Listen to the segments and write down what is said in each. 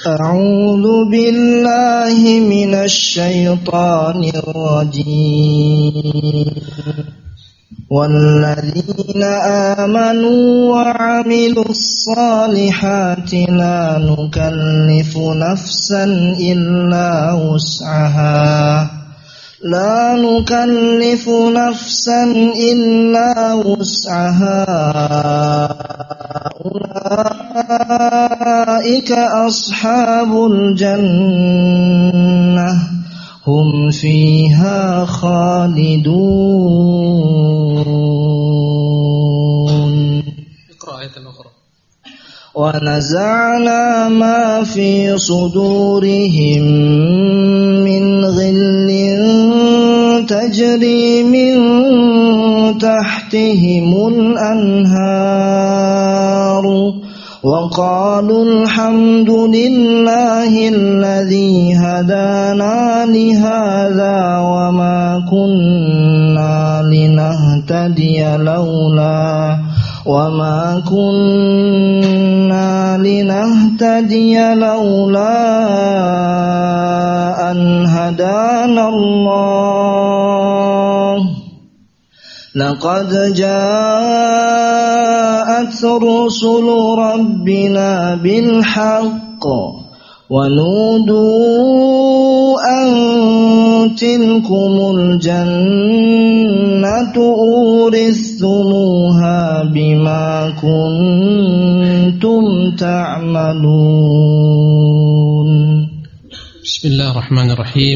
أعوذ بالله من الشيطان الرجيم والذين آمنوا وعملوا الصالحات لا نكلف نفسا إلا وسعها أولئك أصحاب الجنة هم فيها خالدون. اقرأ آية أخرى. ونزعنا ما في صدورهم من غل تجري من تحتهم الأنهار وقالوا الحمد لله الذي هدانا لهذا وما كنا لنهتدي لولا أن هدانا الله لقد جاءت رسل ربنا بالحق ونودوا أن تلكم الجنة أورثتموها بما كنتم تعملون. بسم الله الرحمن الرحيم.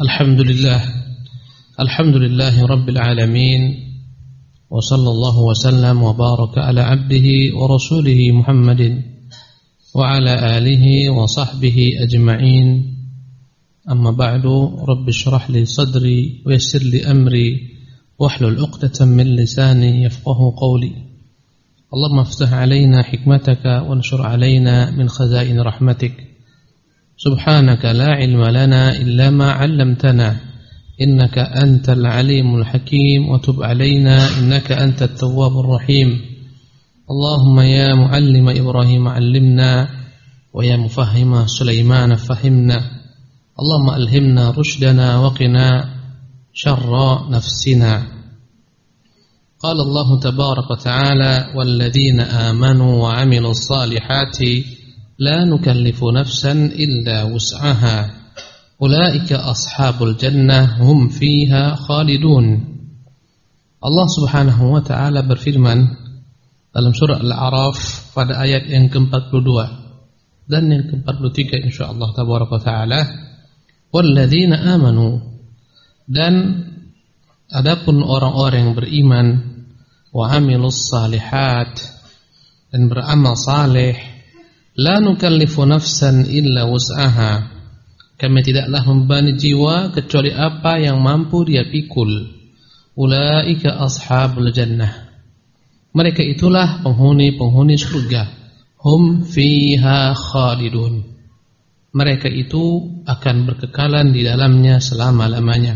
الحمد لله رب العالمين وصلى الله وسلم وبارك على عبده ورسوله محمد وعلى آله وصحبه أجمعين. أما بعد رب اشرح لي صدري ويسر لي أمري واحلل عقدة من لساني يفقه قولي. اللهم افتح علينا حكمتك وانشر علينا من خزائن رحمتك. سبحانك لا علم لنا إلا ما علمتنا إنك أنت العليم الحكيم وتب علينا إنك أنت التواب الرحيم. اللهم يا معلم إبراهيم علمنا ويا مفهم سليمان فهمنا. اللهم ألهمنا رشدنا وقنا شر نفسنا. قال الله تبارك وتعالى والذين آمنوا وعملوا الصالحات لا نكلف نفسا إلا وسعها أولئك أصحاب الجنة هم فيها خالدون. Allah Subhanahu wa taala berfirman dalam surah Al-A'raf pada ayat yang ke-42 dan yang ke-43 insyaallah tabaraka taala, walladzina amanu, dan adapun orang-orang yang beriman, wa amilus salihat, dan beramal saleh, la nukallifu nafsan illa wus'aha, kami tidaklah membebani jiwa kecuali apa yang mampu dia pikul. Ulaika ashabul jannah, mereka itulah penghuni surga. Hum fiha khalidun, mereka itu akan berkekalan di dalamnya selama-lamanya.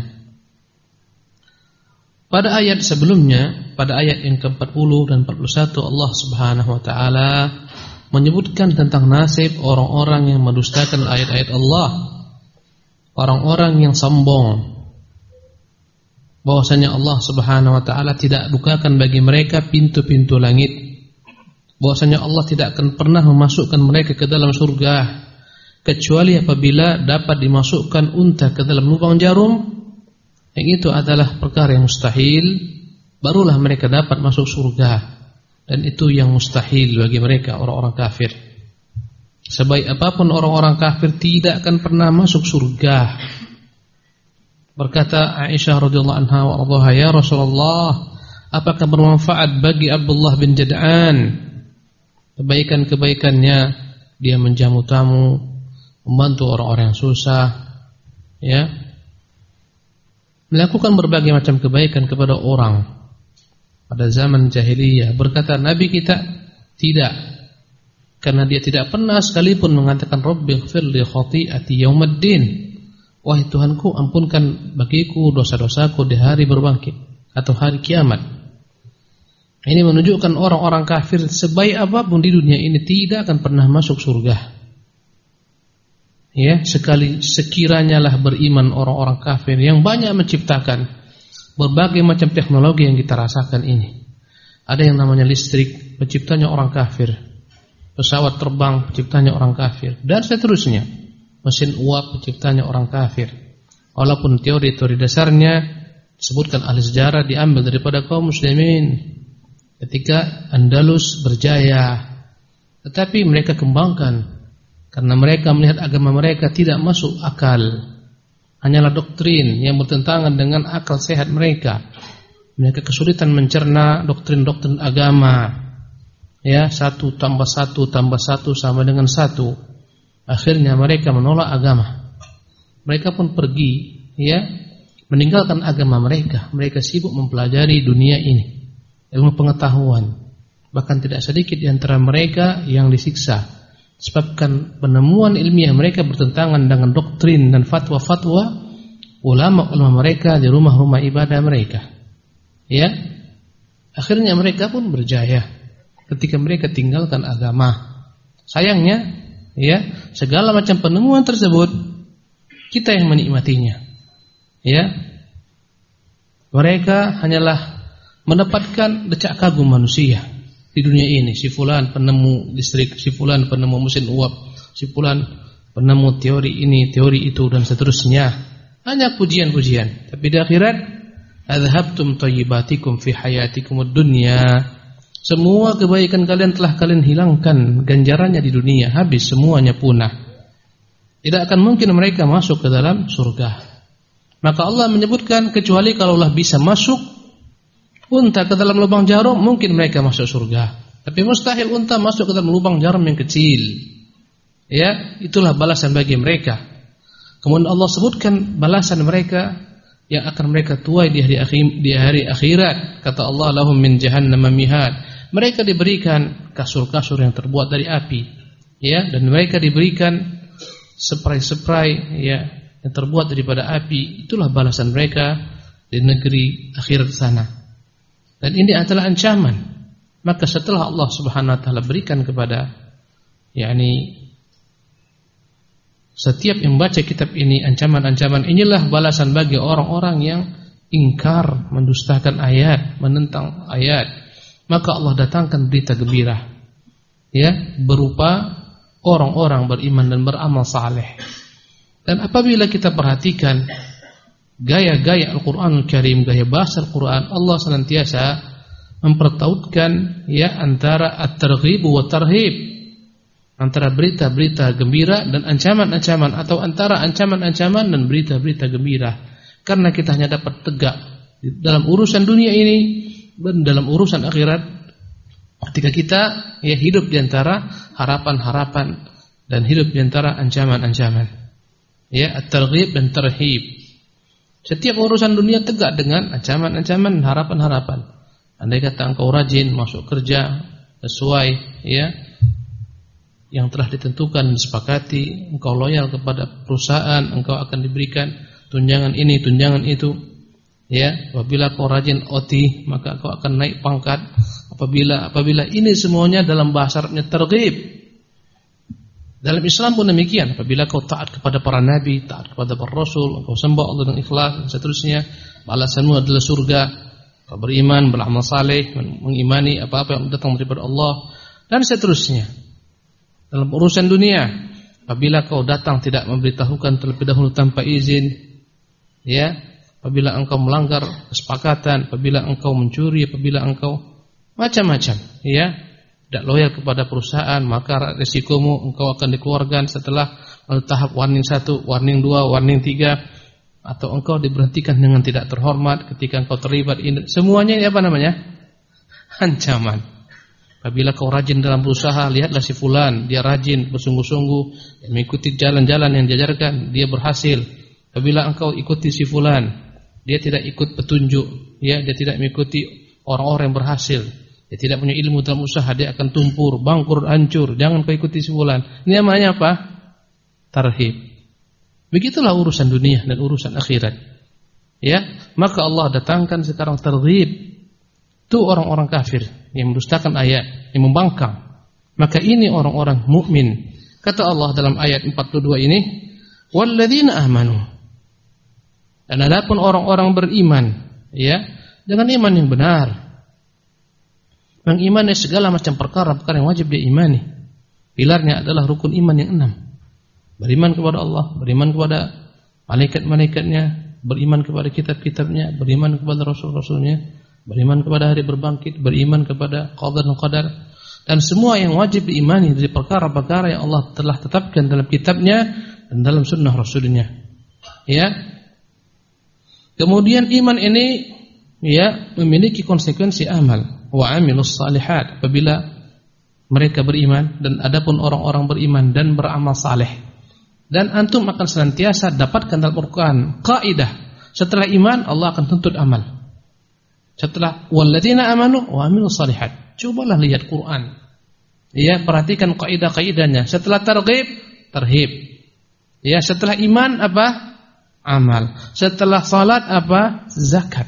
Pada ayat sebelumnya, pada ayat yang ke-40 dan 41, Allah Subhanahu wa taala menyebutkan tentang nasib orang-orang yang mendustakan ayat-ayat Allah, orang-orang yang sombong, bahwasanya Allah Subhanahu wa taala tidak bukakan bagi mereka pintu-pintu langit, bahwasanya Allah tidak akan pernah memasukkan mereka ke dalam surga kecuali apabila dapat dimasukkan unta ke dalam lubang jarum, yang itu adalah perkara yang mustahil, barulah mereka dapat masuk surga, dan itu yang mustahil bagi mereka orang-orang kafir. Sebaik apapun orang-orang kafir tidak akan pernah masuk surga. Berkata Aisyah radhiyallahu anha wa radhaha, ya Rasulullah, apakah bermanfaat bagi Abdullah bin Jad'an kebaikan-kebaikannya, dia menjamu tamu, membantu orang-orang yang susah, ya, melakukan berbagai macam kebaikan kepada orang pada zaman jahiliyah. Berkata Nabi kita, tidak, karena dia tidak pernah sekalipun mengatakan Rabbighfir li khati'ati yaumiddin, wahai Tuhanku, ampunkan bagiku dosa-dosaku di hari berbangkit atau hari kiamat. Ini menunjukkan orang-orang kafir sebaik apapun di dunia ini tidak akan pernah masuk surga. Ya, sekiranya lah beriman orang-orang kafir yang banyak menciptakan berbagai macam teknologi yang kita rasakan ini. Ada yang namanya listrik, penciptanya orang kafir. Pesawat terbang, penciptanya orang kafir, dan seterusnya. Mesin uap, penciptanya orang kafir. Walaupun teori-teori dasarnya disebutkan ahli sejarah diambil daripada kaum muslimin ketika Andalus berjaya, tetapi mereka kembangkan karena mereka melihat agama mereka tidak masuk akal, hanyalah doktrin yang bertentangan dengan akal sehat mereka. Mereka kesulitan mencerna doktrin-doktrin agama. Ya, 1 tambah 1 tambah 1 sama dengan 1. Akhirnya mereka menolak agama. Mereka pun pergi, ya, meninggalkan agama mereka. Mereka sibuk mempelajari dunia ini, ilmu pengetahuan. Bahkan tidak sedikit di antara mereka yang disiksa sebabkan penemuan ilmiah mereka bertentangan dengan doktrin dan fatwa-fatwa ulama-ulama mereka di rumah-rumah ibadah mereka. Ya, akhirnya mereka pun berjaya ketika mereka tinggalkan agama. Sayangnya, ya, segala macam penemuan tersebut kita yang menikmatinya. Ya, mereka hanyalah mendapatkan decak kagum manusia di dunia ini. Si fulan penemu listrik, si fulan penemu mesin uap, si fulan penemu teori ini, teori itu, dan seterusnya. Hanya pujian-pujian. Tapi di akhirat, adhabtum thayyibatikum fi hayatikumud dunya. Semua kebaikan kalian telah kalian hilangkan, ganjarannya di dunia habis, semuanya punah. Tidak akan mungkin mereka masuk ke dalam surga. Maka Allah menyebutkan kecuali kalaulah bisa masuk unta ke dalam lubang jarum, mungkin mereka masuk surga. Tapi mustahil unta masuk ke dalam lubang jarum yang kecil. Ya, itulah balasan bagi mereka. Kemudian Allah sebutkan balasan mereka yang akan mereka tuai di hari akhirat. Kata Allah, lahum min jahannam mihad. Mereka diberikan kasur-kasur yang terbuat dari api. Ya, dan mereka diberikan spray-spray, ya, yang terbuat daripada api. Itulah balasan mereka di negeri akhirat sana. Dan ini adalah ancaman. Maka setelah Allah Subhanahu wa taala berikan kepada setiap yang baca kitab ini ancaman-ancaman, inilah balasan bagi orang-orang yang ingkar, mendustakan ayat, menentang ayat. Maka Allah datangkan berita gembira, ya, berupa orang-orang beriman dan beramal saleh. Dan apabila kita perhatikan gaya-gaya Al-Quranul Karim, gaya bahasa Al-Quran, Allah senantiasa mempertautkan, ya, antara at-targhib wa tarhib, antara berita-berita gembira dan ancaman-ancaman, atau antara ancaman-ancaman dan berita-berita gembira. Karena kita hanya dapat tegak dalam urusan dunia ini dan dalam urusan akhirat ketika kita, ya, hidup di antara harapan-harapan dan hidup di antara ancaman-ancaman, ya, at-targhib dan tarhib. Setiap urusan dunia tegak dengan ancaman-ancaman dan harapan-harapan. Andai kata engkau rajin masuk kerja sesuai, ya, yang telah ditentukan dan disepakati, engkau loyal kepada perusahaan, engkau akan diberikan tunjangan ini, tunjangan itu. Ya, apabila kau rajin OT, maka kau akan naik pangkat. Apabila ini semuanya dalam bahasa Arabnya targhib. Dalam Islam pun demikian. Apabila kau taat kepada para nabi, taat kepada para rasul, kau sembah Allah dengan ikhlas dan seterusnya, balasanmu adalah surga. Kau beriman, beramal saleh, mengimani apa-apa yang datang daripada Allah, dan seterusnya. Dalam urusan dunia, apabila kau datang tidak memberitahukan terlebih dahulu tanpa izin, ya, apabila engkau melanggar kesepakatan, apabila engkau mencuri, apabila engkau macam-macam, ya, tidak loyal kepada perusahaan, maka resikomu engkau akan dikeluarkan setelah tahap warning 1, warning 2, warning 3, atau engkau diberhentikan dengan tidak terhormat ketika engkau terlibat ini. Semuanya ini apa namanya? Ancaman. Apabila kau rajin dalam berusaha, lihatlah si fulan, dia rajin, bersungguh-sungguh, mengikuti jalan-jalan yang diajarkan, dia berhasil. Apabila engkau ikuti si fulan, dia tidak ikut petunjuk, ya, dia tidak mengikuti orang-orang yang berhasil, dia tidak punya ilmu dalam usaha, dia akan tumpur, bangkrut, hancur. Jangan kau ikuti si fulan. Ini namanya apa? Tarhib. Begitulah urusan dunia dan urusan akhirat. Ya, maka Allah datangkan sekarang tarhib. Itu orang-orang kafir yang mendustakan ayat, yang membangkang. Maka ini orang-orang mukmin. Kata Allah dalam ayat 42 ini, Walladzina amanu. Dan adapun orang-orang beriman, ya, dengan iman yang benar, mengimani segala macam perkara yang wajib dia imani. Pilarnya adalah rukun iman yang 6. Beriman kepada Allah, beriman kepada malaikat-malaikatnya, beriman kepada kitab-kitabnya, beriman kepada rasul-rasulnya, beriman kepada hari berbangkit, beriman kepada qada dan qadar, dan semua yang wajib diimani dari perkara-perkara yang Allah telah tetapkan dalam kitabnya dan dalam sunnah rasulnya. Ya. Kemudian iman ini, ya, memiliki konsekuensi amal. Wa amilus salihat, apabila mereka beriman, dan adapun orang-orang beriman dan beramal saleh. Dan antum akan senantiasa dapatkan dalam Al-Quran kaidah, setelah iman Allah akan tuntut amal. Setelah walladzina amanu wa amilus salihat, cobalah lihat Quran. Ya, perhatikan kaidah-kaidahnya. Setelah targhib. Ya, setelah iman apa? Amal. Setelah salat apa? Zakat.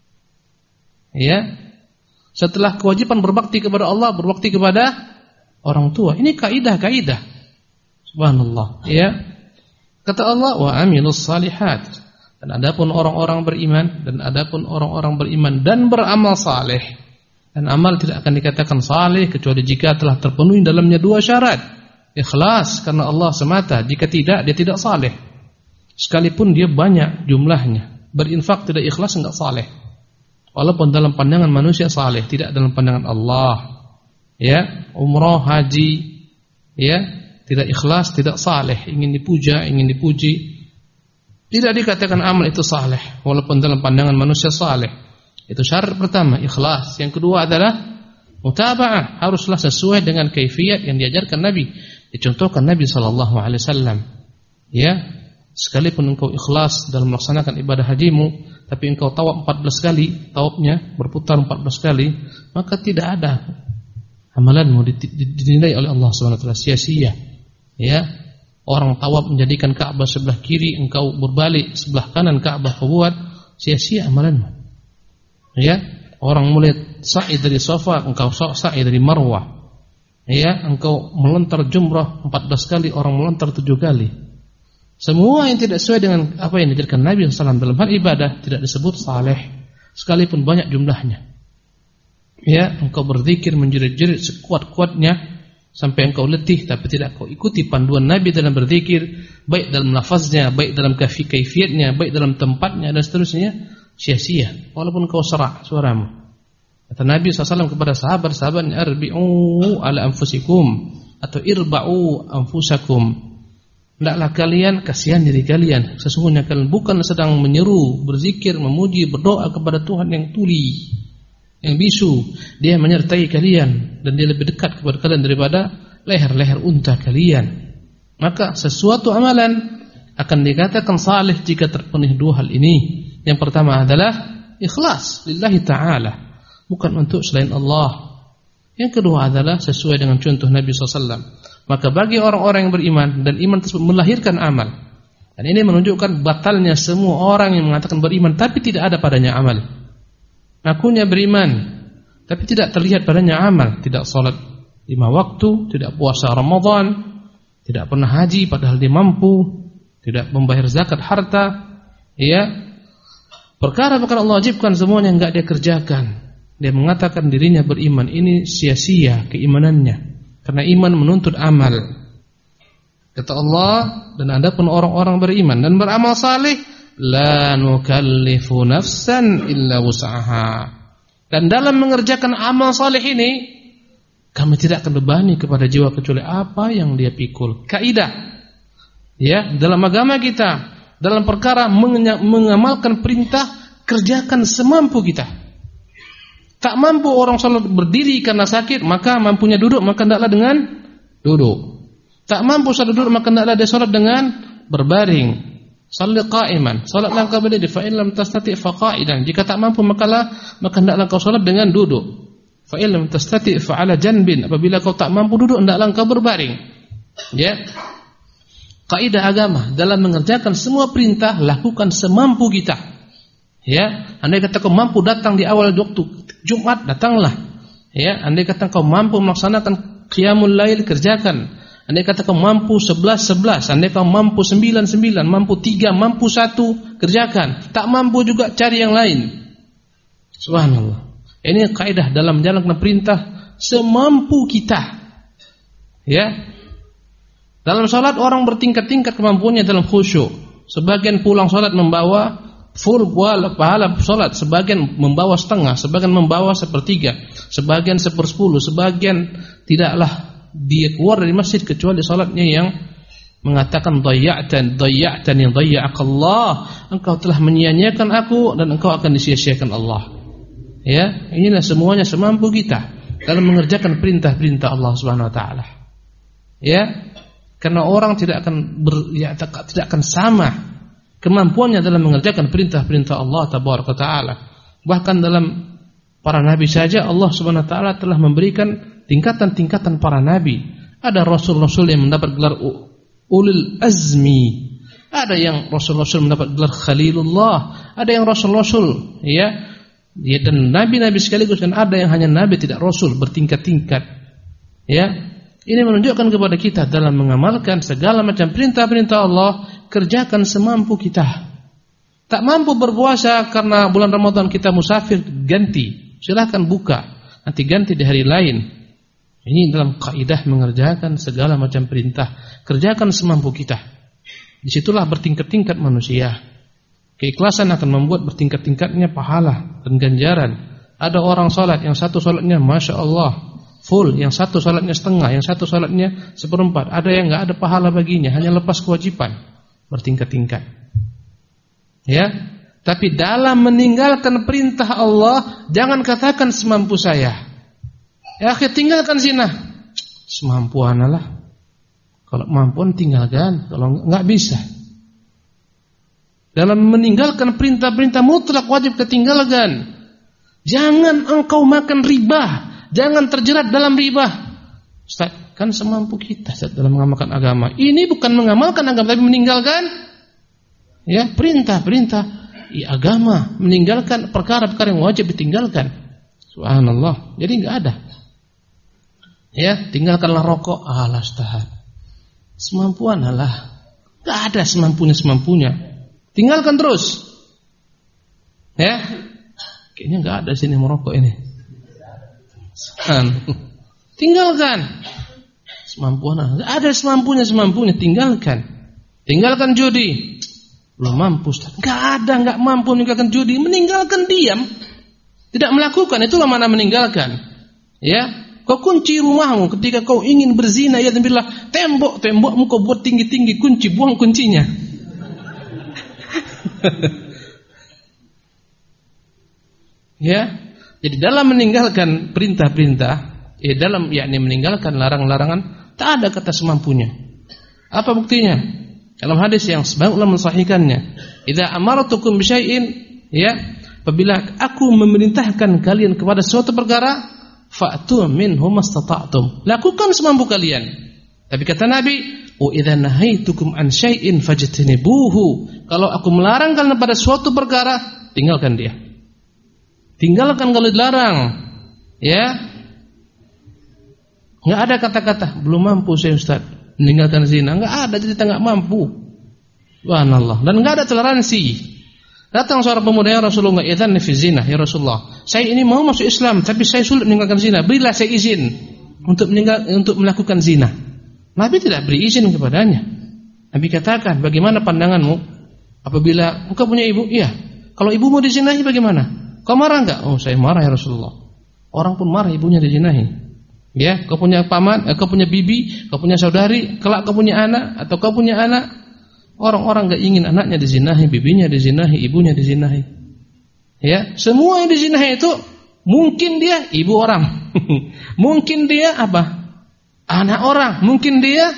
Ya. Setelah kewajiban berbakti kepada Allah, berbakti kepada orang tua. Ini kaidah-kaidah. Subhanallah. Ya. Kata Allah, wa amilus salihat. Dan adapun orang-orang beriman, dan adapun orang-orang beriman dan beramal saleh. Dan amal tidak akan dikatakan saleh kecuali jika telah terpenuhi dalamnya 2 syarat. Ikhlas karena Allah semata. Jika tidak, dia tidak saleh. Sekalipun dia banyak jumlahnya, berinfak tidak ikhlas, enggak saleh. Walaupun dalam pandangan manusia saleh, tidak dalam pandangan Allah. Ya, umrah, haji, ya, tidak ikhlas, tidak saleh, ingin dipuja, ingin dipuji. Tidak dikatakan amal itu saleh, walaupun dalam pandangan manusia saleh. Itu syarat pertama, ikhlas. Yang kedua adalah mutaba'ah, haruslah sesuai dengan kaifiyat yang diajarkan Nabi, dicontohkan Nabi SAW. Ya, sekalipun engkau ikhlas dalam melaksanakan ibadah hajimu, tapi engkau tawaf 14 kali, tawafnya berputar 14 kali, maka tidak ada amalanmu dinilai oleh Allah SWT sia-sia. Ya, orang tawaf menjadikan Ka'bah sebelah kiri, engkau berbalik sebelah kanan Ka'bah kau buat, sia-sia amalanmu. Ya, orang mulai sa'i dari Safa, engkau sa'i dari Marwah. Ya, engkau melontar jumrah 14 kali, orang melontar 7 kali. Semua yang tidak sesuai dengan apa yang diajarkan Nabi SAW dalam hal ibadah tidak disebut saleh, sekalipun banyak jumlahnya. Ya, engkau berzikir menjerit-jerit sekuat-kuatnya sampai engkau letih, tapi tidak kau ikuti panduan Nabi dalam berzikir, baik dalam lafaznya, baik dalam kaifiyatnya, baik dalam tempatnya dan seterusnya, sia-sia. Walaupun kau serak suaramu. Kata Nabi SAW kepada sahabat-sahabatnya, arbi'u ala anfusikum, atau irba'u anfusakum. Hendaklah kalian kasihan diri kalian. Sesungguhnya kalian bukan sedang menyeru, berzikir, memuji, berdoa kepada Tuhan yang tuli, yang bisu. Dia menyertai kalian dan dia lebih dekat kepada kalian daripada leher-leher unta kalian. Maka sesuatu amalan akan dikatakan saleh jika terpenuhi 2 hal ini. Yang pertama adalah ikhlas lillahi ta'ala, bukan untuk selain Allah. Yang kedua adalah sesuai dengan contoh Nabi SAW. Maka bagi orang-orang yang beriman dan iman tersebut melahirkan amal. Dan ini menunjukkan batalnya semua orang yang mengatakan beriman tapi tidak ada padanya amal. Ngakunya beriman tapi tidak terlihat padanya amal. Tidak salat 5 waktu, tidak puasa Ramadan, tidak pernah haji padahal dia mampu, tidak membayar zakat harta. Ya, perkara-perkara Allah wajibkan semuanya enggak dia kerjakan. Dia mengatakan dirinya beriman, ini sia-sia keimanannya. Karena iman menuntut amal. Kata Allah, dan adapun orang-orang beriman dan beramal saleh, la nukallifu nafsan illa wus'aha. Dan dalam mengerjakan amal saleh ini, kami tidak akan bebani kepada jiwa kecuali apa yang dia pikul. Kaidah. Ya, dalam agama kita, dalam perkara mengamalkan perintah, kerjakan semampu kita. Tak mampu orang salat berdiri karena sakit, maka mampunya duduk, maka hendaklah dengan duduk. Tak mampu salat duduk, maka hendaklah dia salat dengan berbaring. Shalli qa'iman, salatlah engkau berdiri, fa in lam tastati' fa qa'idan. Jika tak mampu maka hendaklah engkau salat dengan duduk. Fa in lam tastati' fa 'ala janbin. Apabila kau tak mampu duduk, hendaklah engkau berbaring. Ya. Kaidah agama dalam mengerjakan semua perintah, lakukan semampu kita. Ya, andai kata kau mampu datang di awal waktu Jumat, datanglah. Ya, andai kata kau mampu melaksanakan qiyamul lail, kerjakan. andai kata kau mampu 11, andai kau mampu 9, mampu 3, mampu 1, kerjakan. Tak mampu juga cari yang lain. Subhanallah. Ini kaidah dalam menjalankan perintah semampu kita. Ya. Dalam salat orang bertingkat-tingkat kemampuannya dalam khusyuk. Sebagian pulang salat membawa full pahala salat, sebagian membawa setengah, sebagian membawa sepertiga, sebagian 1/10, sebagian tidaklah dia keluar dari masjid kecuali salatnya yang mengatakan dhayya'tan yang dhayya'akallah, engkau telah menyia-nyiakan aku dan engkau akan disia-siakan Allah. Ya, inilah semuanya semampu kita dalam mengerjakan perintah-perintah Allah Subhanahu wa taala. Ya. Karena orang tidak akan sama kemampuannya dalam mengerjakan perintah-perintah Allah Tabaraka Taala. Bahkan dalam para nabi saja Allah Subhanahu wa taala telah memberikan tingkatan-tingkatan para nabi. Ada rasul-rasul yang mendapat gelar ulul azmi, ada yang rasul-rasul mendapat gelar khalilullah, ada yang rasul-rasul ya dan nabi-nabi sekaligus, dan ada yang hanya nabi tidak rasul, bertingkat-tingkat. Ya. Ini menunjukkan kepada kita dalam mengamalkan segala macam perintah-perintah Allah, kerjakan semampu kita. Tak mampu berpuasa karena bulan Ramadan kita musafir, ganti. Silahkan buka, nanti ganti di hari lain. Ini dalam kaidah mengerjakan segala macam perintah, kerjakan semampu kita. Disitulah bertingkat-tingkat manusia. Keikhlasan akan membuat bertingkat-tingkatnya pahala dan ganjaran. Ada orang salat yang satu salatnya Masya Allah full, yang satu salatnya setengah, yang satu salatnya 1/4. Ada yang enggak ada pahala baginya, hanya lepas kewajiban. Bertingkat-tingkat. Ya, tapi dalam meninggalkan perintah Allah, jangan katakan semampu saya. Ya, tinggalkan zina. Semampu analah. Kalau mampu tinggalkan, kalau enggak bisa. Dalam meninggalkan perintah-perintah mutlak wajib ketinggalkan. Jangan engkau makan riba. Jangan terjerat dalam riba. Ustaz, kan semampu kita Ustaz, dalam mengamalkan agama. Ini bukan mengamalkan agama, tapi meninggalkan ya perintah-perintah agama, meninggalkan perkara-perkara yang wajib ditinggalkan. Subhanallah. Jadi enggak ada. Ya, tinggalkanlah rokok. Alah Ustaz. Semampuan alah. Enggak ada semampunya. Tinggalkan terus. Ya. Kayaknya enggak ada sini merokok ini. Tinggalkan. Semampuan. Ada semampunya, tinggalkan. Tinggalkan judi. Belum mampu Ustaz. Enggak mampu meninggalkan judi, meninggalkan diam. Tidak melakukan, itulah mana meninggalkan. Ya, kau kunci rumahmu ketika kau ingin berzina, ya billah, tembokmu kau buat tinggi-tinggi, kunci, buang kuncinya. Ya. Jadi dalam meninggalkan perintah-perintah, dalam yakni meninggalkan larangan-larangan, tak ada kata semampunya. Apa buktinya? Dalam hadis yang sebagian ulama mensahihkannya, "Idza amartukum bisyai'in," ya, apabila aku memerintahkan kalian kepada suatu perkara, fa'tu minhu mastata'tum. Lakukan semampu kalian. Tapi kata Nabi, "Wa idza nahaitukum an syai'in fajtanibuhu." Kalau aku melarang kalian pada suatu perkara, tinggalkan dia. Tinggalkan kalau dilarang. Ya. Enggak ada kata-kata belum mampu saya Ustaz meninggalkan zina. Enggak ada cerita enggak mampu. Subhanallah. Dan enggak ada toleransi. Datang seorang pemuda, ya Rasulullah, idzan fi zina, ya Rasulullah. Saya ini mau masuk Islam tapi saya sulit meninggalkan zina. Berilah saya izin untuk melakukan zina. Nabi tidak beri izin kepadanya. Nabi katakan, "Bagaimana pandanganmu apabila engkau punya ibu?" "Iya." "Kalau ibumu dizinahi bagaimana?" "Kau marah enggak?" "Oh, saya marah ya Rasulullah." Orang pun marah ibunya dizinahi. Ya, kau punya paman, kau punya bibi, kau punya saudari, kelak kau punya anak atau kau punya anak, orang-orang enggak ingin anaknya dizinahi, bibinya dizinahi, ibunya dizinahi. Ya, semua yang dizinahi itu mungkin dia ibu orang. Mungkin dia apa? Anak orang, mungkin dia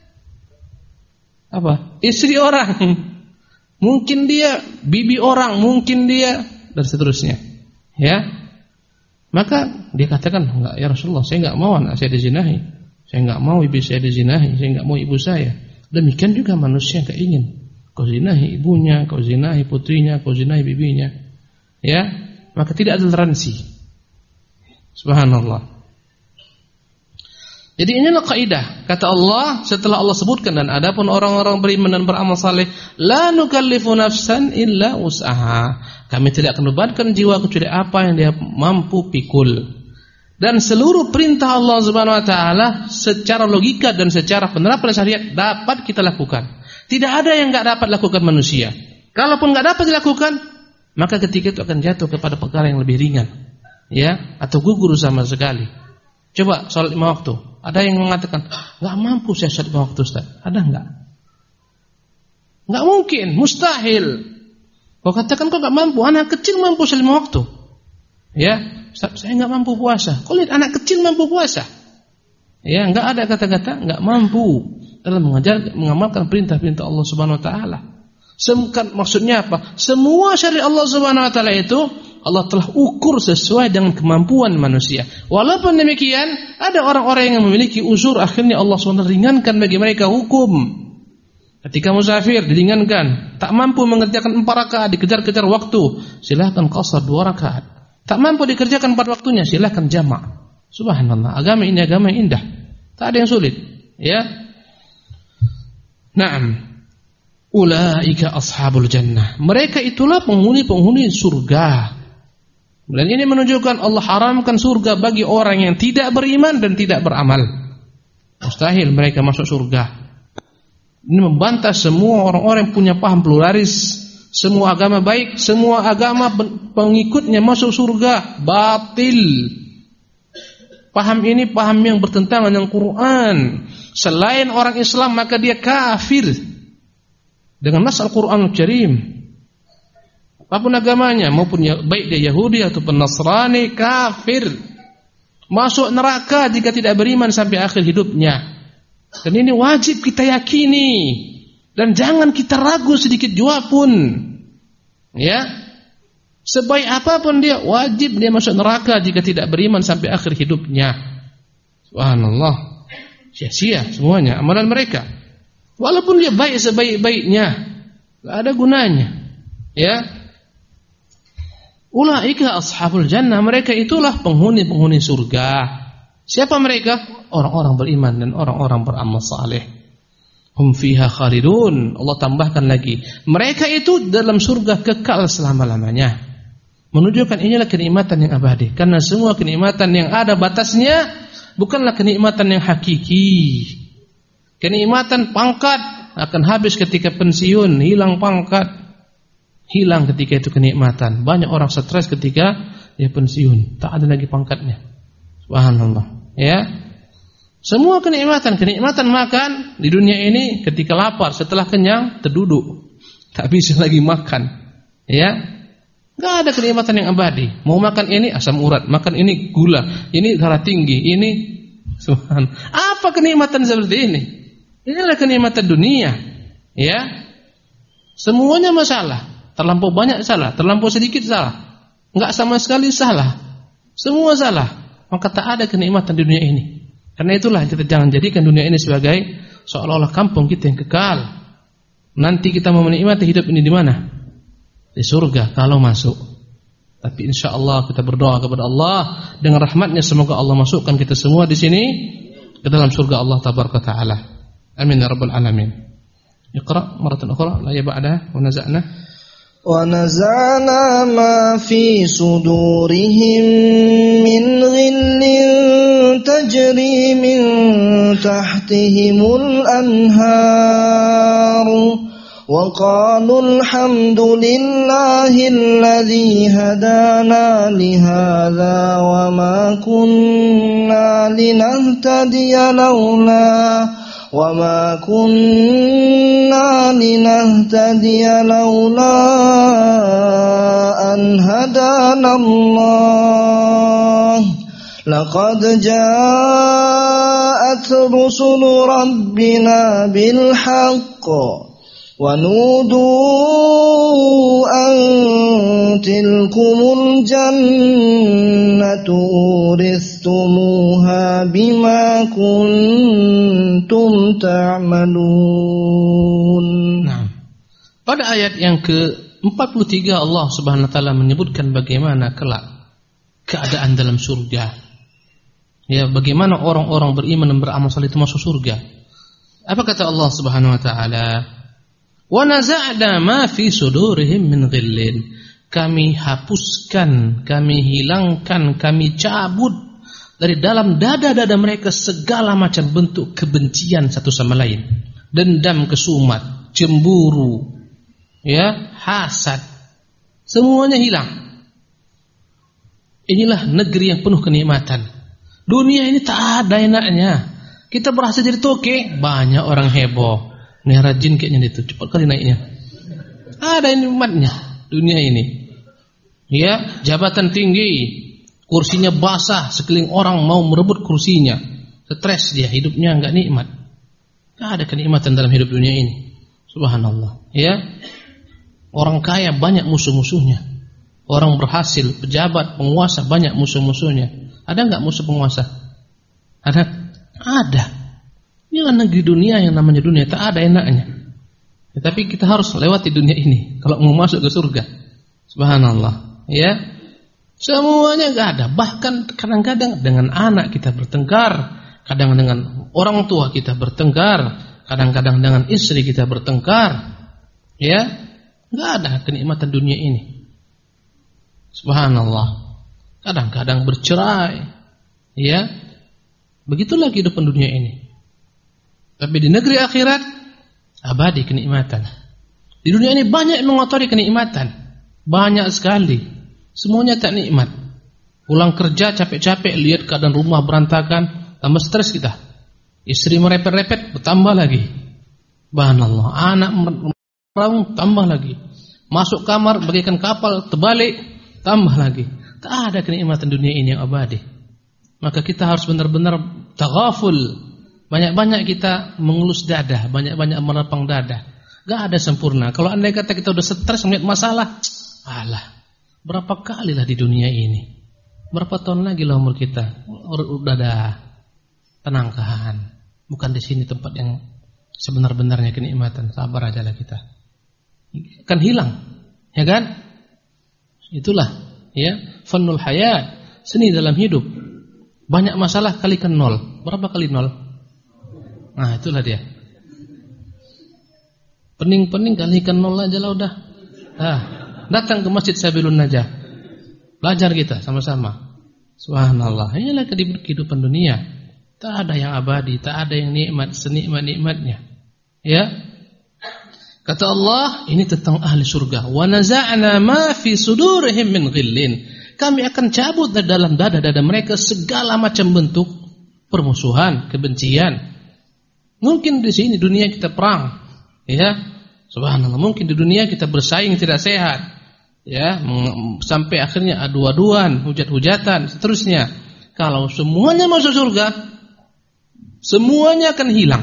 apa? Istri orang. Mungkin dia bibi orang, mungkin dia dan seterusnya. Ya. Maka dia katakan, "Enggak ya Rasulullah, saya enggak mau anak saya dizinahi. Saya enggak mau ibu saya dizinahi, saya enggak mau ibu saya." Demikian juga manusia enggak ingin kau zinahi ibunya, kau zinahi putrinya, kau zinahi bibinya. Ya. Maka tidak ada toleransi. Subhanallah. Jadi inilah kaidah. Kata Allah setelah Allah sebutkan, dan adapun orang-orang beriman dan beramal saleh, la nukallifu nafsan illa wus'aha. Kami tidak akan bebankan jiwa kecuali apa yang dia mampu pikul. Dan seluruh perintah Allah Subhanahu wa taala secara logika dan secara penerapan syariat dapat kita lakukan. Tidak ada yang enggak dapat lakukan manusia. Kalaupun enggak dapat dilakukan, maka ketika itu akan jatuh kepada perkara yang lebih ringan, ya, atau gugur sama sekali. Coba salat 5 waktu. Ada yang mengatakan, enggak mampu saya salat 5 waktu, Ustaz. Ada enggak? Enggak mungkin, mustahil. Kau katakan kau enggak mampu, anak kecil mampu salat 5 waktu. Ya, Ustaz, saya enggak mampu puasa. Kau lihat anak kecil mampu puasa. Ya, enggak ada kata-kata enggak mampu dalam mengamalkan perintah-perintah Allah Subhanahu wa taala. Maksudnya apa? Semua syariat Allah Subhanahu wa taala itu Allah telah ukur sesuai dengan kemampuan manusia. Walaupun demikian, ada orang-orang yang memiliki uzur, akhirnya Allah SWT ringankan bagi mereka hukum. Ketika musafir diringankan, tak mampu mengerjakan 4 rakaat, dikejar-kejar waktu, silahkan qashar 2 rakaat. Tak mampu dikerjakan 4 waktunya, silahkan jamak. Subhanallah, agama ini agama yang indah. Tak ada yang sulit, ya. Naam. Ulaika ashabul jannah. Mereka itulah penghuni-penghuni surga. Dan ini menunjukkan Allah haramkan surga bagi orang yang tidak beriman dan tidak beramal. Mustahil mereka masuk surga. Ini membantah semua orang-orang yang punya paham pluralis. Semua agama baik, semua agama pengikutnya masuk surga. Batil. Paham ini paham yang bertentangan dengan Quran. Selain orang Islam maka dia kafir dengan nas Al-Quran Al-Karim. Apapun agamanya, maupun baik dia Yahudi ataupun Nasrani, kafir, masuk neraka jika tidak beriman sampai akhir hidupnya. Dan ini wajib kita yakini, dan jangan kita ragu sedikit jua pun. Ya, sebaik apapun dia, wajib dia masuk neraka jika tidak beriman sampai akhir hidupnya. Subhanallah, sia-sia semuanya amalan mereka. Walaupun dia baik sebaik-baiknya, tidak ada gunanya. Ya. Ulaika ashabul jannah, mereka itulah penghuni-penghuni surga. Siapa mereka? Orang-orang beriman dan orang-orang beramal saleh. Hum fiha khalidun. Allah tambahkan lagi, mereka itu dalam surga kekal selama-lamanya. Menunjukkan inilah kenikmatan yang abadi. Karena semua kenikmatan yang ada batasnya bukanlah kenikmatan yang hakiki. Kenikmatan pangkat akan habis ketika pensiun, hilang pangkat. Hilang ketika itu kenikmatan. Banyak orang stres ketika dia pensiun, tak ada lagi pangkatnya. Subhanallah. Ya. Semua kenikmatan makan di dunia ini ketika lapar, setelah kenyang terduduk. Tak bisa lagi makan. Ya. Enggak ada kenikmatan yang abadi. Mau makan ini asam urat, makan ini gula, ini darah tinggi, ini subhanallah. Apa kenikmatan seperti ini? Inilah kenikmatan dunia. Ya. Semuanya masalah. Terlampau banyak salah, terlampau sedikit salah, enggak sama sekali salah, semua salah. Maka tak ada kenikmatan di dunia ini. Karena itulah kita jangan jadikan dunia ini sebagai seolah-olah kampung kita yang kekal. Nanti kita mau menikmati hidup ini di mana? Di surga kalau masuk. Tapi insyaAllah kita berdoa kepada Allah dengan rahmatnya, semoga Allah masukkan kita semua di sini ke dalam surga Allah Tabaraka Ta'ala. Amin ya Rabbal Alamin. Iqra maratan ukhra la ya ba'da wa naza'na. ونزعنا ما في صدورهم من غل تجري من تحتهم الأنهار وقالوا الحمد لله الذي هدانا لهذا وما كنا لنهتدي لولا أن هدانا الله لقد جاءت رسل ربنا بالحق ونودوا أن تلكم الجنة أورثتموها بما كنتم تعملون. Nah, pada ayat yang ke-43 Allah Subhanahu wa taala menyebutkan bagaimana kelak keadaan dalam surga. Ya, bagaimana orang-orang beriman dan beramal saleh itu masuk surga? Apa kata Allah Subhanahu wa taala? Wa naza'na ma fi sudurihim min ghillin. Kami hapuskan, kami hilangkan, kami cabut dari dalam dada-dada mereka segala macam bentuk kebencian satu sama lain. Dendam kesumat, cemburu, ya, hasad. Semuanya hilang. Inilah negeri yang penuh kenikmatan. Dunia ini tak ada enaknya. Kita berasa jadi toke, banyak orang heboh. Nih rajin kayaknya itu, cepat kali naiknya. Ada nikmatnya dunia ini. Ya, jabatan tinggi, kursinya basah, sekeliling orang mau merebut kursinya. Stres dia, hidupnya enggak nikmat. Enggak ada kenikmatan dalam hidup dunia ini. Subhanallah. Ya. Orang kaya banyak musuh-musuhnya. Orang berhasil, pejabat, penguasa banyak musuh-musuhnya. Ada enggak musuh penguasa? Ada. Ada. Ini kan negeri dunia yang namanya dunia, tak ada enaknya. Ya, tapi kita harus lewati dunia ini kalau mau masuk ke surga. Subhanallah. Ya. Semuanya enggak ada. Bahkan kadang-kadang dengan anak kita bertengkar, kadang dengan orang tua kita bertengkar, kadang-kadang dengan istri kita bertengkar. Ya. Enggak ada kenikmatan dunia ini. Subhanallah. Kadang-kadang bercerai. Ya. Begitulah kehidupan dunia ini. Tapi di negeri akhirat abadi kenikmatan. Di dunia ini banyak yang mengotori kenikmatan. Banyak sekali. Semuanya tak nikmat. Pulang kerja capek-capek, lihat keadaan rumah berantakan, tambah stres kita. Istri merepet-repet, bertambah lagi. Subhanallah. Anak meraung, tambah lagi. Masuk kamar bagaikan kapal, terbalik, tambah lagi. Tak ada kenikmatan dunia ini yang abadi. Maka kita harus benar-benar taghaful. Banyak-banyak kita mengelus dada, banyak-banyak menepang dada. Gak ada sempurna. Kalau andai kata kita udah stres melihat masalah, alah, berapa kali lah di dunia ini? Berapa tahun lagi lah umur kita? Udah dah, tenangkan. Bukan di sini tempat yang sebenar-benarnya kenikmatan. Sabar aja lah kita. Kan hilang, ya kan? Itulah, ya, fannul hayat, seni dalam hidup. Banyak masalah kalikan 0. Berapa kali 0? Nah, itulah dia. Pening-pening kalikan 0 aja lah udah. Datang ke Masjid Sabilun Najah. Belajar kita sama-sama. Subhanallah. Inilah kehidupan dunia. Tak ada yang abadi, tak ada yang nikmat senikmat-nikmatnya. Ya. Kata Allah, ini tentang ahli surga. Wa naza'na ma fi sudurihim min ghillin. Kami akan cabut dari dalam dada-dada mereka segala macam bentuk permusuhan, kebencian. Mungkin di sini dunia kita perang, ya. Subhanallah, mungkin di dunia kita bersaing tidak sehat, ya, sampai akhirnya adu-aduan, hujat-hujatan, seterusnya. Kalau semuanya masuk surga, semuanya akan hilang.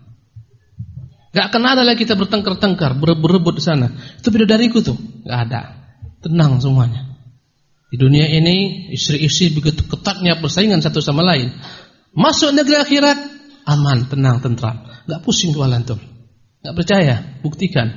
Gak akan ada lagi kita bertengkar-tengkar, berebut di sana. Itu bidadariku tuh, gak ada. Tenang semuanya. Di dunia ini istri-istri begitu ketatnya persaingan satu sama lain. Masuk negeri akhirat aman, tenang, tentram. Enggak pusing kepala antum. Enggak percaya? Buktikan.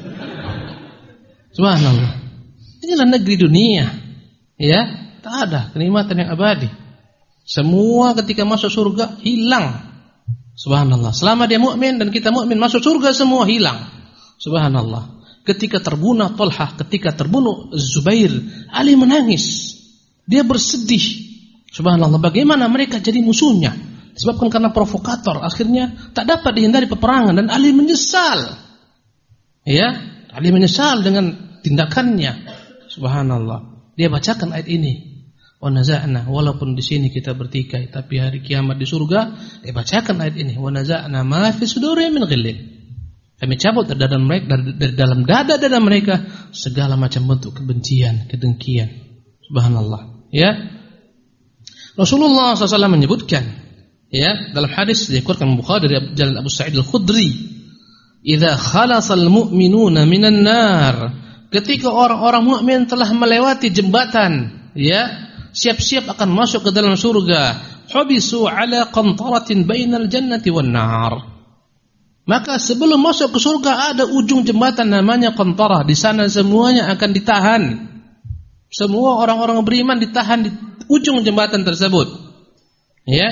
Subhanallah. Inilah negeri dunia. Ya, tak ada kenikmatan yang abadi. Semua ketika masuk surga hilang. Subhanallah. Selama dia mukmin dan kita mukmin masuk surga semua hilang. Subhanallah. Ketika terbunuh Talhah, ketika terbunuh Zubair, Ali menangis. Dia bersedih. Subhanallah, bagaimana mereka jadi musuhnya? Disebabkan karena provokator, akhirnya tak dapat dihindari peperangan dan Ali menyesal. Ya, Ali menyesal dengan tindakannya. Subhanallah. Dia bacakan ayat ini. Wa naza'na, walaupun di sini kita bertikai, tapi hari kiamat di surga, dia bacakan ayat ini. Wa naza'na ma fi sudurihim min ghillin. Kami cabut dari dalam dada-dada mereka segala macam bentuk kebencian, kedengkian. Subhanallah. Ya. Rasulullah SAW menyebutkan, ya, dalam hadis dikeluarkan Bukhari dari jalan Abu Sa'id Al-Khudri, "Idza khalasal mu'minuna minan nar." Ketika orang-orang mukmin telah melewati jembatan, ya, siap-siap akan masuk ke dalam surga, hubisu ala qantaratin bainal jannati wan nar. Maka sebelum masuk ke surga ada ujung jembatan namanya Qantarah. Di sana semuanya akan ditahan. Semua orang-orang beriman ditahan di ujung jembatan tersebut. Ya.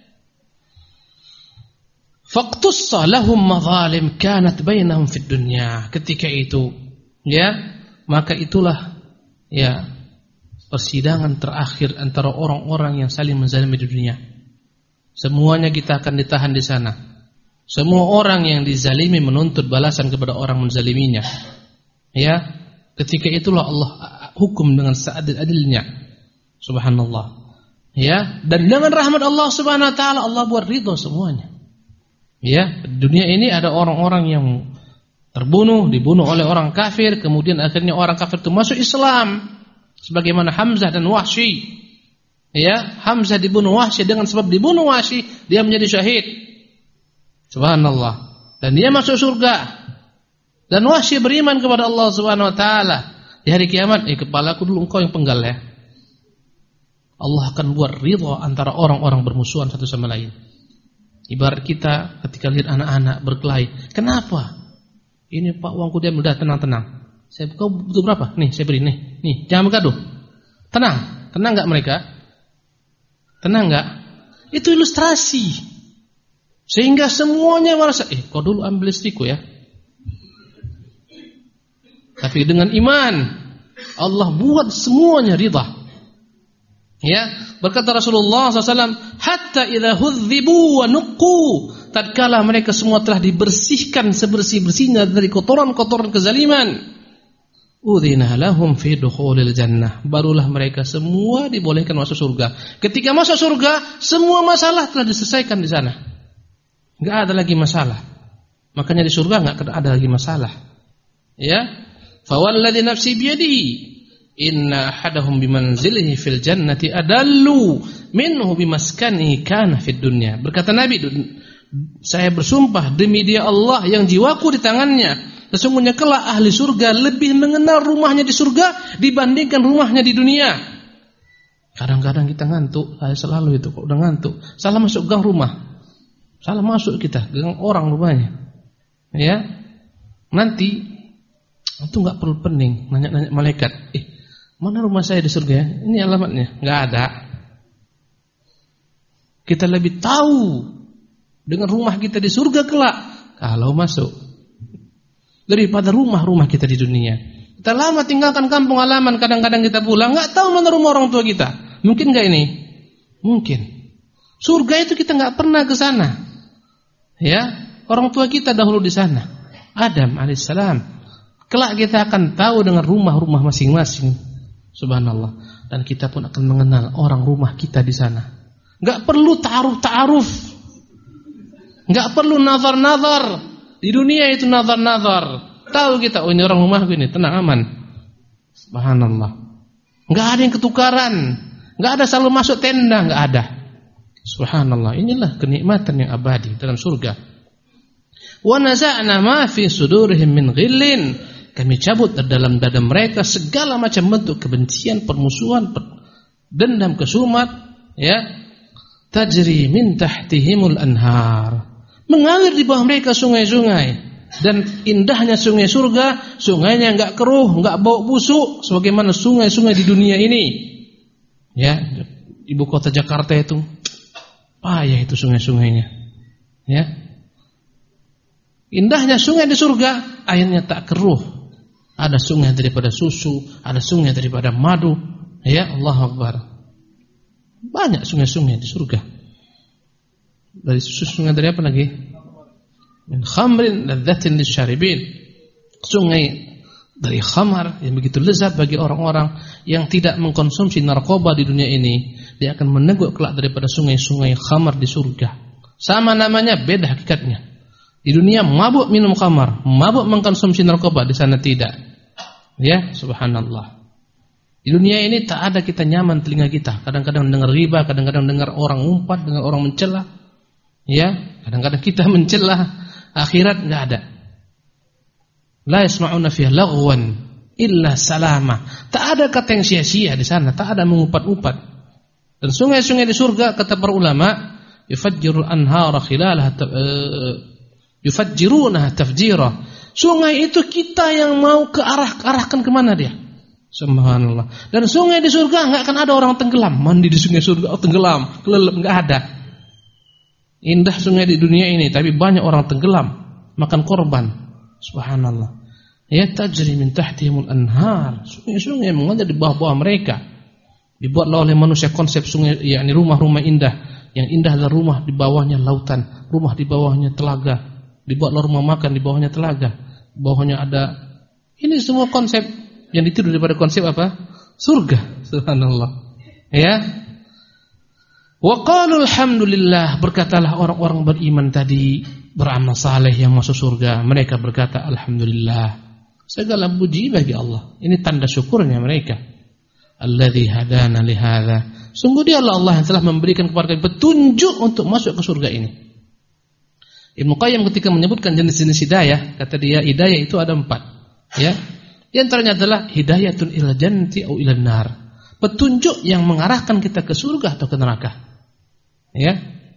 Faqtussa lahum madzalim kanat bainahum fid dunya. Ketika itu, ya, maka itulah ya persidangan terakhir antara orang-orang yang saling menzalimi di dunia. Semuanya kita akan ditahan di sana. Semua orang yang dizalimi menuntut balasan kepada orang menzaliminya. Ya, ketika itulah Allah hukum dengan seadil-adilnya. Subhanallah. Ya, dan dengan rahmat Allah Subhanahu wa taala Allah buat ridho semuanya. Ya, di dunia ini ada orang-orang yang dibunuh oleh orang kafir, kemudian akhirnya orang kafir itu masuk Islam. Sebagaimana Hamzah dan Wahsy. Ya, Hamzah dibunuh Wahsy, dengan sebab dibunuh Wahsy dia menjadi syahid. Subhanallah. Dan dia masuk surga. Dan Wahsy beriman kepada Allah Subhanahu wa taala. Di hari kiamat, kepalaku dulu, engkau yang penggal ya. Allah akan buat ridha antara orang-orang bermusuhan satu sama lain. Ibarat kita ketika lihat anak-anak berkelahi. Kenapa? Ini Pak, uangku dia udah tenang-tenang. Kau butuh berapa? Nih, saya beri nih, jangan bergaduh. Tenang enggak mereka? Tenang enggak? Itu ilustrasi. Sehingga semuanya merasa, kau dulu ambil istriku ya. Tapi dengan iman, Allah buat semuanya ridha. Ya, berkata Rasulullah SAW, hatta idza hudzibu wa nuqqu, tatkala mereka semua telah dibersihkan sebersih-bersihnya dari kotoran-kotoran kezaliman, udzina lahum fi dukhulil jannah, barulah mereka semua dibolehkan masuk surga. Ketika masuk surga, semua masalah telah diselesaikan di sana. Enggak ada lagi masalah. Makanya di surga enggak ada lagi masalah. Ya, fawalladzi nafsi biyadihi inna ahadahum bimanzilihi fil jannati adallu minhu bimaskanihi kana fid dunya. Berkata Nabi, saya bersumpah demi Dia Allah yang jiwaku di tangannya, sesungguhnya kelak ahli surga lebih mengenal rumahnya di surga dibandingkan rumahnya di dunia. Kadang-kadang kita ngantuk, saya selalu itu, kok udah ngantuk, salah masuk gang rumah, salah masuk kita gang orang rumahnya. Ya, nanti itu nggak perlu pening nanya-nanya malaikat, mana rumah saya di surga ya? Ini alamatnya. Nggak ada. Kita lebih tahu dengan rumah kita di surga kelak kalau masuk daripada rumah-rumah kita di dunia. Kita lama tinggalkan kampung halaman, kadang-kadang kita pulang nggak tahu mana rumah orang tua kita. Mungkin nggak ini? Mungkin. Surga itu kita nggak pernah ke sana. Ya, orang tua kita dahulu di sana. Adam alaihissalam. Kelak kita akan tahu dengan rumah-rumah masing-masing. Subhanallah. Dan kita pun akan mengenal orang rumah kita di sana. Enggak perlu ta'aruf. Enggak perlu nazar-nazar. Di dunia itu nazar-nazar. Tahu kita, ini orang rumahku ini, tenang aman. Subhanallah. Enggak ada yang ketukaran. Enggak ada selalu masuk tenda, enggak ada. Subhanallah. Inilah kenikmatan yang abadi dalam surga. Wa naza'na ma fi sudurihim min ghillin. Kami cabut dalam dada mereka segala macam bentuk kebencian, permusuhan, dendam, kesumat, ya. Tajri min tahtihimul anhar. Mengalir di bawah mereka sungai-sungai. Dan indahnya sungai surga, sungainya enggak keruh, enggak bau busuk sebagaimana sungai-sungai di dunia ini. Ya, ibu kota Jakarta itu payah itu sungai-sungainya. Ya. Indahnya sungai di surga, airnya tak keruh. Ada sungai daripada susu, ada sungai daripada madu. Ya, Allahu Akbar. Banyak sungai-sungai di surga. Dari susu, sungai dari apa lagi? Min khamrin ladzatin lisyaribin. Sungai dari khamar yang begitu lezat bagi orang-orang yang tidak mengkonsumsi narkoba di dunia ini. Dia akan meneguk kelak daripada sungai-sungai khamar di surga. Sama namanya, beda hakikatnya. Di dunia mabuk minum khamar, mabuk mengkonsumsi narkoba, di sana tidak. Ya, subhanallah. Di dunia ini tak ada kita nyaman telinga kita. Kadang-kadang dengar riba, kadang-kadang dengar orang umpat, dengar orang mencela. Ya, kadang-kadang kita mencela. Akhirat enggak ada. La yasma'una fiha laghwan illa salama. Tak ada kata yang sia-sia di sana, tak ada mengumpat-umpat. Dan sungai-sungai di surga, kata para ulama, yufajjirul anhara khilalaha yufajjirunaha tafjira. Sungai itu kita yang mau arahkan kemana dia? Subhanallah. Dan sungai di surga enggak akan ada orang tenggelam. Mandi di sungai surga tenggelam, kelelep, enggak ada. Indah sungai di dunia ini, tapi banyak orang tenggelam, makan korban. Subhanallah. Ya tajri min tahtihimul anhar. Sungai-sungai mengalir di bawah-bawah mereka. Dibuatlah oleh manusia konsep sungai, yakni rumah-rumah indah. Yang indah adalah rumah di bawahnya lautan, rumah di bawahnya telaga. Dibuatlah rumah makan di bawahnya telaga. Di bawahnya ada. Ini semua konsep yang ditiru daripada konsep apa? Surga. Subhanallah. Ya. Wa qalu alhamdulillah, berkatalah orang-orang beriman tadi, beramal saleh yang masuk surga. Mereka berkata alhamdulillah. Segala puji bagi Allah. Ini tanda syukurnya mereka. Alladzi hadana li hadza. Sungguh dialah Allah yang telah memberikan kepada kami petunjuk untuk masuk ke surga ini. Ibnu Qayyim ketika menyebutkan jenis-jenis hidayah, kata dia hidayah itu ada 4. Ya. Di antaranya adalah hidayatun ila jannati au ila nar. Petunjuk yang mengarahkan kita ke surga atau ke neraka. Ya.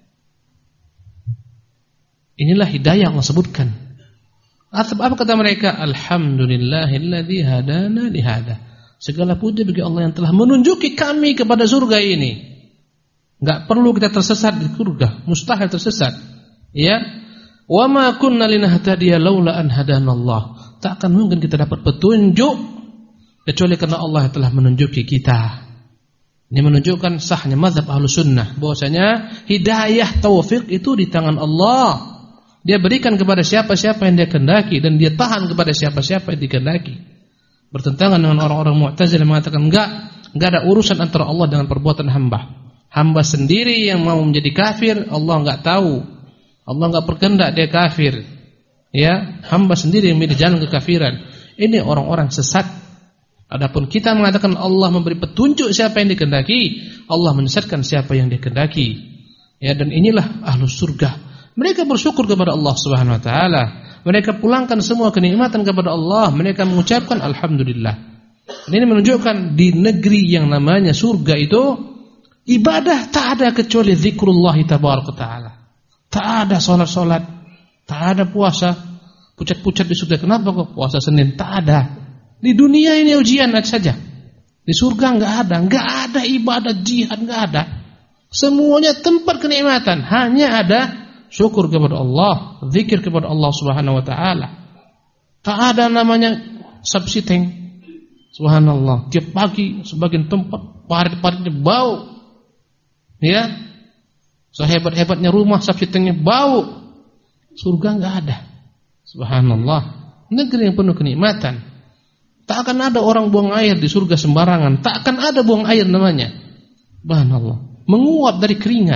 Inilah hidayah yang Allah sebutkan. Apa kata mereka? Alhamdulillahilladzi hadana li hadza. Segala puji bagi Allah yang telah menunjuki kami kepada surga ini. Enggak perlu kita tersesat di surga, mustahil tersesat. Ya. Wa ma kunna linahtadiya laula an hadanallah. Tak akan mungkin kita dapat petunjuk kecuali karena Allah yang telah menunjuki kita. Ini menunjukkan sahnya mazhab Ahlus Sunnah bahwasanya hidayah taufik itu di tangan Allah. Dia berikan kepada siapa-siapa yang dia kehendaki dan dia tahan kepada siapa-siapa yang dikehendaki. Bertentangan dengan orang-orang Mu'tazilah yang mengatakan enggak ada urusan antara Allah dengan perbuatan hamba. Hamba sendiri yang mau menjadi kafir, Allah enggak tahu. Allah enggak berkehendak dia kafir. Ya, hamba sendiri yang memilih jalan kekafiran. Ini orang-orang sesat. Adapun kita mengatakan Allah memberi petunjuk siapa yang dikehendaki, Allah menyesatkan siapa yang dikehendaki. Ya, dan inilah ahlus surga. Mereka bersyukur kepada Allah Subhanahu wa taala. Mereka pulangkan semua kenikmatan kepada Allah. Mereka mengucapkan alhamdulillah. Ini menunjukkan di negeri yang namanya surga itu ibadah tak ada kecuali zikrullah tabaraka taala. Tak ada salat-salat, tak ada puasa, pucat-pucat di surga. Kenapa kok puasa Senin? Tak ada. Di dunia ini ujian saja. Di surga enggak ada ibadah jihad, enggak ada. Semuanya tempat kenikmatan, hanya ada syukur kepada Allah, zikir kepada Allah Subhanahu wa taala. Tak ada namanya subsitting. Subhanallah, tiap pagi sebagian tempat parit-paritnya bau. Ya. Sehebat-hebatnya rumah subsittingnya bau. Surga enggak ada. Subhanallah. Negeri yang penuh kenikmatan. Tak akan ada orang buang air di surga sembarangan. Tak akan ada buang air namanya. Subhanallah. Menguap dari keringat.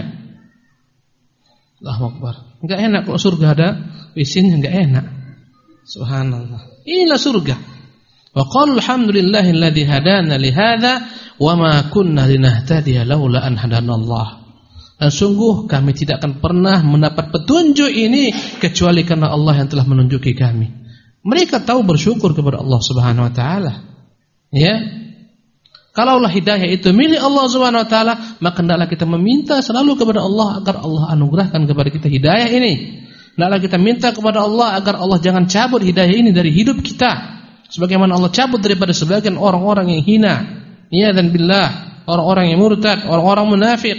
Allahu Akbar. Enggak enak kalau surga ada WC-nya, enggak enak. Subhanallah. Inilah surga. Wa qala alhamdulillahilladzi hadana li hadza wa ma kunna linahtadiya laula an hadanallah. Dan sungguh kami tidak akan pernah mendapat petunjuk ini kecuali karena Allah yang telah menunjuki kami. Mereka tahu bersyukur kepada Allah Subhanahu wa taala. Ya. Kalaulah hidayah itu milik Allah Subhanahu wa taala, maka hendaklah kita meminta selalu kepada Allah agar Allah anugerahkan kepada kita hidayah ini. Hendaklah kita minta kepada Allah agar Allah jangan cabut hidayah ini dari hidup kita. Sebagaimana Allah cabut daripada sebagian orang-orang yang hina. Ya dan billah, orang-orang yang murtad, orang-orang munafik.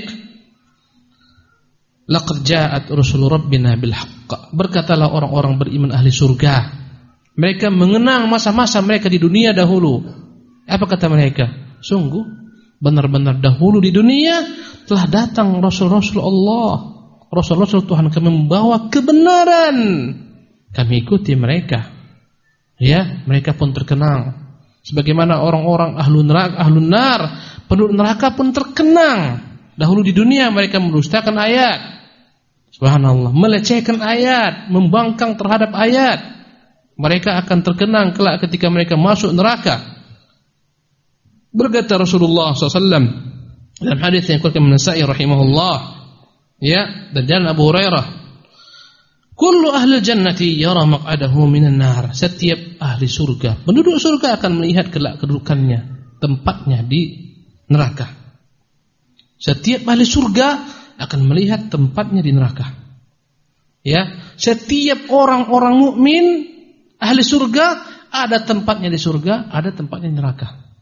Laqad ja'at rusul rabbina bil haqq. Berkatalah orang-orang beriman ahli surga. Mereka mengenang masa-masa mereka di dunia dahulu. Apa kata mereka? Sungguh benar-benar dahulu di dunia telah datang rasul-rasul Allah, rasul-rasul Tuhan kami membawa kebenaran. Kami ikuti mereka. Ya, mereka pun terkenang. Sebagaimana orang-orang ahlun nar, penduduk neraka pun terkenang. Dahulu di dunia mereka mendustakan ayat. Subhanallah, melecehkan ayat, membangkang terhadap ayat. Mereka akan terkenang kelak ketika mereka masuk neraka. Berkata Rasulullah SAW dalam hadis yang dikeluarkan An-Nasa'i rahimahullah, ya, dan jalan Abu Hurairah, kullu ahli jannati yara maq'adahu minan nar. Setiap ahli surga, penduduk surga akan melihat kelak kedudukannya, tempatnya di neraka. Setiap ahli surga akan melihat tempatnya di neraka. Ya, setiap orang-orang mukmin ahli surga ada tempatnya di surga, ada tempatnya di neraka.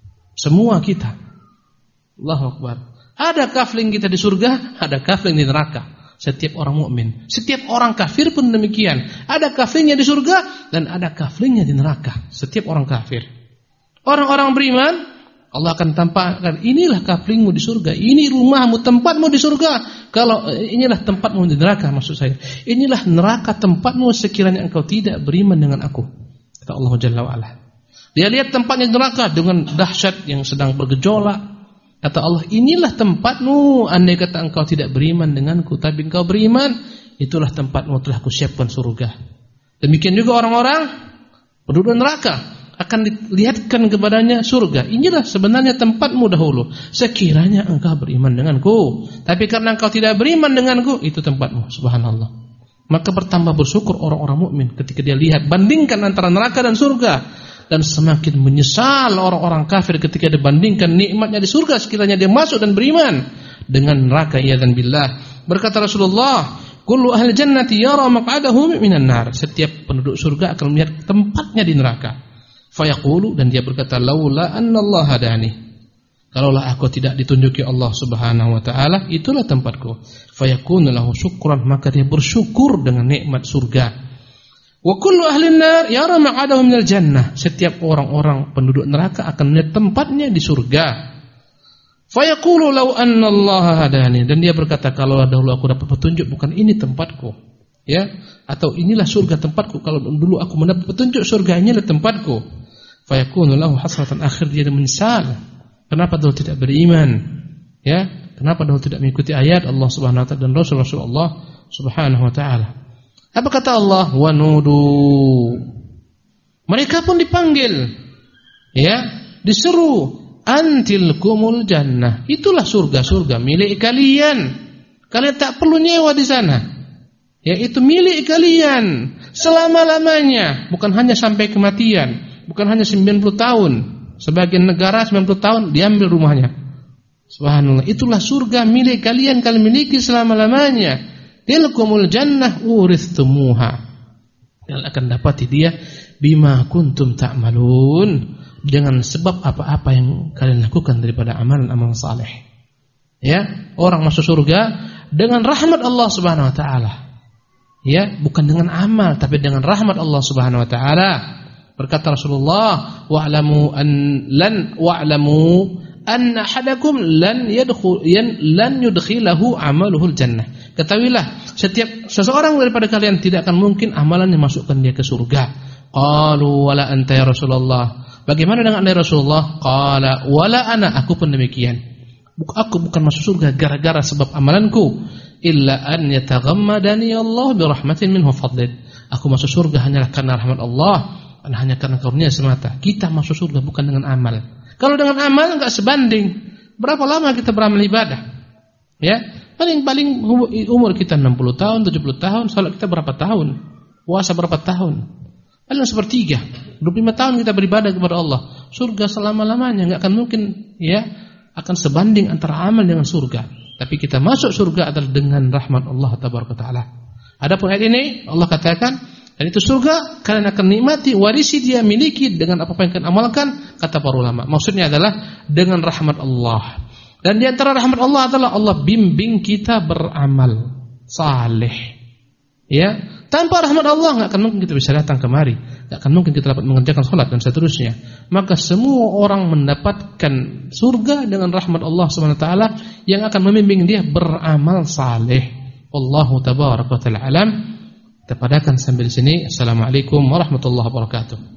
Semua kita. Allahu Akbar. Ada kafling kita di surga, ada kafling di neraka. Setiap orang mukmin, setiap orang kafir pun demikian. Ada kaflingnya di surga dan ada kaflingnya di neraka. Setiap orang kafir. Orang-orang beriman, Allah akan tampakkan, inilah kaflingmu di surga, ini rumahmu, tempatmu di surga. Kalau inilah tempatmu di neraka, maksud saya, inilah neraka tempatmu sekiranya engkau tidak beriman dengan aku. Kata Allah Jalla wa Ala. Dia lihat tempatnya di neraka dengan dahsyat yang sedang bergejolak. Kata Allah, inilah tempatmu andai kata engkau tidak beriman denganku, tapi engkau beriman, itulah tempatmu, telah kusiapkan surga. Demikian juga orang-orang penduduk neraka akan dilihatkan kepadanya surga. Inilah sebenarnya tempatmu dahulu, sekiranya engkau beriman denganku, tapi karena engkau tidak beriman denganku, itu tempatmu. Subhanallah. Maka bertambah bersyukur orang-orang mukmin ketika dia lihat, bandingkan antara neraka dan surga. Dan semakin menyesal orang-orang kafir ketika dibandingkan nikmatnya di surga sekiranya dia masuk dan beriman dengan neraka. Iyadzan billah. Berkata Rasulullah, kullu ahli jannati yara maq'adahu minan nar. Setiap penduduk surga akan melihat tempatnya di neraka. Fayaqulu, dan dia berkata, laula annallaha hadani. Kalaulah aku tidak ditunjuki Allah Subhanahu wa taala, itulah tempatku. Fayakunu lahu syukran, maka dia bersyukur dengan nikmat surga. Wa kullu ahlin nar yara maq'adahu minal jannah. Setiap orang-orang penduduk neraka akan melihat tempatnya di surga. Fa yaqulu law anna Allah hadani, dan dia berkata, kalau dahulu aku dapat petunjuk, bukan ini tempatku. Ya, atau inilah surga tempatku. Kalau dulu aku mendapat petunjuk, surga inilah tempatku. Fa yakunu lahu hasratan, akhir dia menyesal. Kenapa dahulu tidak beriman? Ya, kenapa dahulu tidak mengikuti ayat Allah Subhanahu wa taala dan Rasulullah Subhanahu wa taala? Apa kata Allah? Wa nudu. Mereka pun dipanggil, ya, diseru, antilkumul jannah. Itulah surga-surga milik kalian. Kalian tak perlu nyewa di sana. Ya, itu milik kalian selama-lamanya, bukan hanya sampai kematian, bukan hanya 90 tahun. Sebagian negara 90 tahun diambil rumahnya. Subhanallah. Itulah surga milik kalian, kalian miliki selama-lamanya. Tilkumul jannah uristumuha. Kalian akan dapati dia bima kuntum ta'malun, dengan sebab apa-apa yang kalian lakukan daripada amalan-amalan saleh. Ya, orang masuk surga dengan rahmat Allah Subhanahu wa taala. Ya, bukan dengan amal tapi dengan rahmat Allah Subhanahu wa taala. Berkata Rasulullah, wa'lamu anna ahadakum lan yudkhilahu amaluhul jannah. Ketahuilah, setiap seseorang daripada kalian tidak akan mungkin amalannya masukkan dia ke surga. Qalu wala anta ya Rasulullah. Bagaimana dengan anda Rasulullah? Qala wala ana, aku pun demikian. Aku bukan masuk surga gara-gara sebab amalanku, illa an yataghammadani Allah bi rahmatin minhu fadlin. Aku masuk surga hanyalah karena rahmat Allah dan hanya karena karunia semata. Kita masuk surga bukan dengan amal. Kalau dengan amal enggak sebanding. Berapa lama kita beramal ibadah? Ya, paling-paling umur kita 60 tahun, 70 tahun, salat kita berapa tahun? Puasa berapa tahun? Paling sepertiga. 25 tahun kita beribadah kepada Allah. Surga selama-lamanya, enggak akan mungkin, ya, akan sebanding antara amal dengan surga. Tapi kita masuk surga adalah dengan rahmat Allah tabaraka taala. Adapun ayat ini Allah katakan, dan itu surga kalian akan nikmati, warisi dia, miliki dengan apa yang kalian amalkan, kata para ulama. Maksudnya adalah dengan rahmat Allah. Dan di antara rahmat Allah adalah Allah bimbing kita beramal saleh. Ya, tanpa rahmat Allah enggak akan mungkin kita bisa datang kemari, enggak akan mungkin kita dapat mengerjakan salat dan seterusnya. Maka semua orang mendapatkan surga dengan rahmat Allah Subhanahu wa taala yang akan membimbing dia beramal saleh. Wallahu tabaraka wa ta'ala alam. Kita padakan sambil sini. Assalamualaikum warahmatullahi wabarakatuh.